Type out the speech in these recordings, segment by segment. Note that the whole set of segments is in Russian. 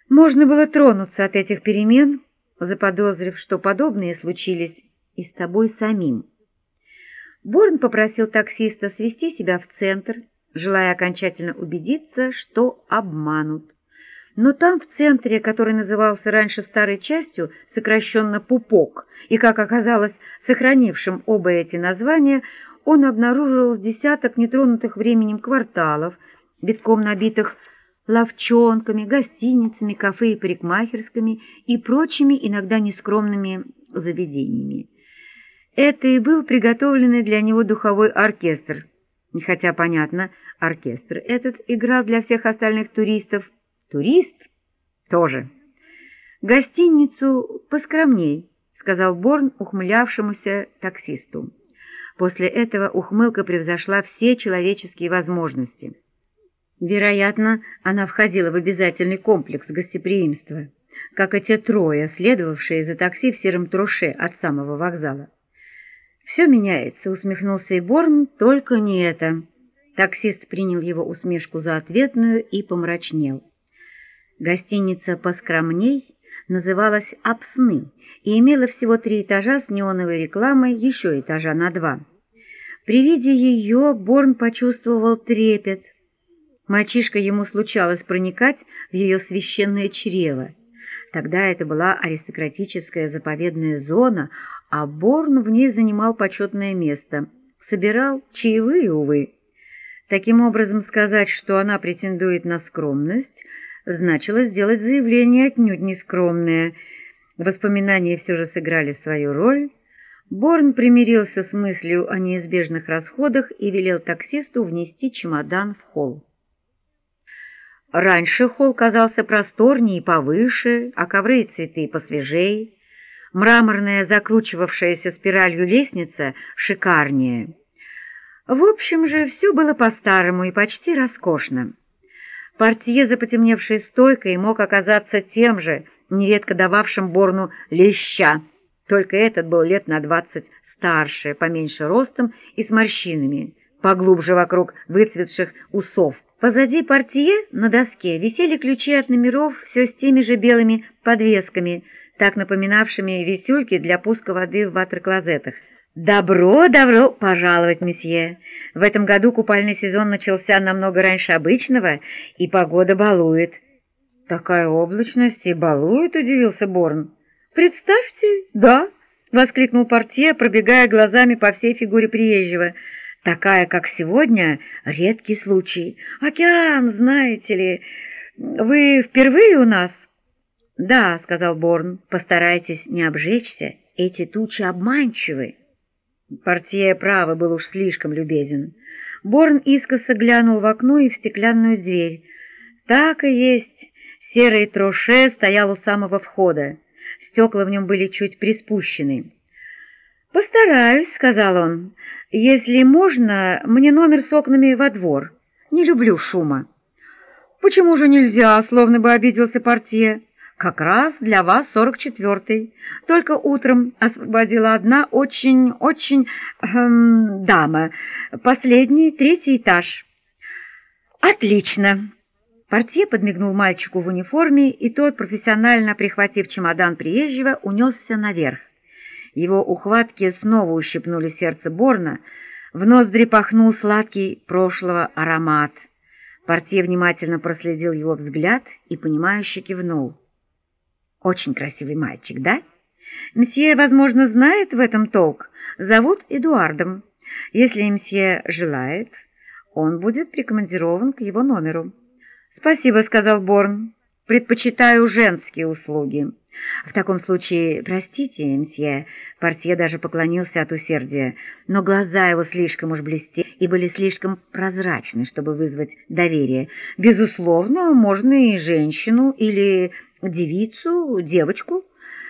Можно было тронуться от этих перемен, заподозрив, что подобные случились и с тобой самим. Борн попросил таксиста свезти себя в центр, желая окончательно убедиться, что обманут. Но там, в центре, который назывался раньше старой частью, сокращенно «Пупок», и, как оказалось, сохранившим оба эти названия, он обнаружил с десяток нетронутых временем кварталов, битком набитых лавчонками, гостиницами, кафе и парикмахерскими и прочими иногда нескромными заведениями. Это и был приготовленный для него духовой оркестр, хотя, понятно, оркестр этот играл для всех остальных туристов. Турист тоже. «Гостиницу поскромней», — сказал Борн ухмылявшемуся таксисту. После этого ухмылка превзошла все человеческие возможности. Вероятно, она входила в обязательный комплекс гостеприимства, как и те трое, следовавшие за такси в сером труше от самого вокзала. «Все меняется», — усмехнулся и Борн, — «только не это». Таксист принял его усмешку за ответную и помрачнел. Гостиница поскромней называлась «Апсны» и имела всего 3 этажа с неоновой рекламой, еще этажа на 2. При виде ее Борн почувствовал трепет. Мальчишка ему случалось проникать в ее священное чрево. Тогда это была аристократическая заповедная зона, а Борн в ней занимал почетное место. Собирал чаевые, увы. Таким образом, сказать, что она претендует на скромность, значило сделать заявление отнюдь не скромное. Воспоминания все же сыграли свою роль. Борн примирился с мыслью о неизбежных расходах и велел таксисту внести чемодан в холл. Раньше холл казался просторнее и повыше, а ковры и цветы посвежее, мраморная закручивавшаяся спиралью лестница шикарнее. В общем же, все было по-старому и почти роскошно. Портье за потемневшей стойкой мог оказаться тем же, нередко дававшим Борну леща, только этот был лет на 20 старше, поменьше ростом и с морщинами, поглубже вокруг выцветших усов. Позади портье на доске висели ключи от номеров все с теми же белыми подвесками, так напоминавшими висюльки для пуска воды в ватер-клозетах. «Добро пожаловать, месье! В этом году купальный сезон начался намного раньше обычного, и погода балует». «Такая облачность и балует?» — удивился Борн. «Представьте, да!» — воскликнул портье, пробегая глазами по всей фигуре приезжего. «Такая, как сегодня, редкий случай. Океан, знаете ли. Вы впервые у нас?» «Да», — сказал Борн, — «постарайтесь не обжечься, эти тучи обманчивы». Портье, право, был уж слишком любезен. Борн искоса глянул в окно и в стеклянную дверь. Так и есть. Серый троше стоял у самого входа. Стекла в нем были чуть приспущены. «Постараюсь», — сказал он. «Если можно, мне номер с окнами во двор. Не люблю шума». «Почему же нельзя?» — словно бы обиделся портье. «Как раз для вас 44-й. Только утром освободила одна очень дама. Последний, 3-й этаж». «Отлично!» Портье подмигнул мальчику в униформе, и тот, профессионально прихватив чемодан приезжего, унесся наверх. Его ухватки снова ущипнули сердце Борна, в ноздри пахнул сладкий прошлого аромат. Портье внимательно проследил его взгляд и, понимающе кивнул. «Очень красивый мальчик, да? Мсье, возможно, знает в этом толк. Зовут Эдуардом. Если мсье желает, он будет прикомандирован к его номеру». «Спасибо», — сказал Борн. «Предпочитаю женские услуги». «В таком случае, простите, мсье», — портье даже поклонился от усердия, но глаза его слишком уж блестели и были слишком прозрачны, чтобы вызвать доверие. «Безусловно, можно и женщину или девицу, девочку».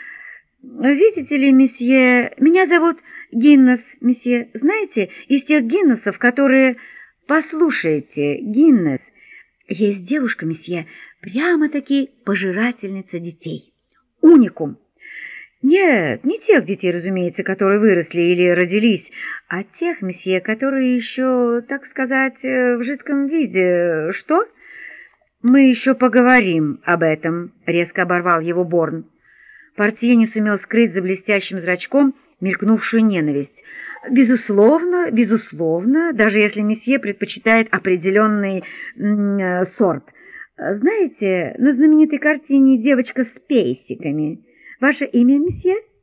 «Видите ли, месье, меня зовут Гиннес, месье. Знаете, из тех Гиннесов, которые...» «Послушайте, Гиннес, есть девушка, месье, прямо-таки пожирательница детей. Уникум. Нет, не тех детей, разумеется, которые выросли или родились, а тех, месье, которые еще, так сказать, в жидком виде. Что?» «Мы еще поговорим об этом», — резко оборвал его Борн. Портье не сумел скрыть за блестящим зрачком мелькнувшую ненависть. «Безусловно, безусловно, даже если месье предпочитает определенный сорт. Знаете, на знаменитой картине «Девочка с пейсиками» ваше имя, месье?»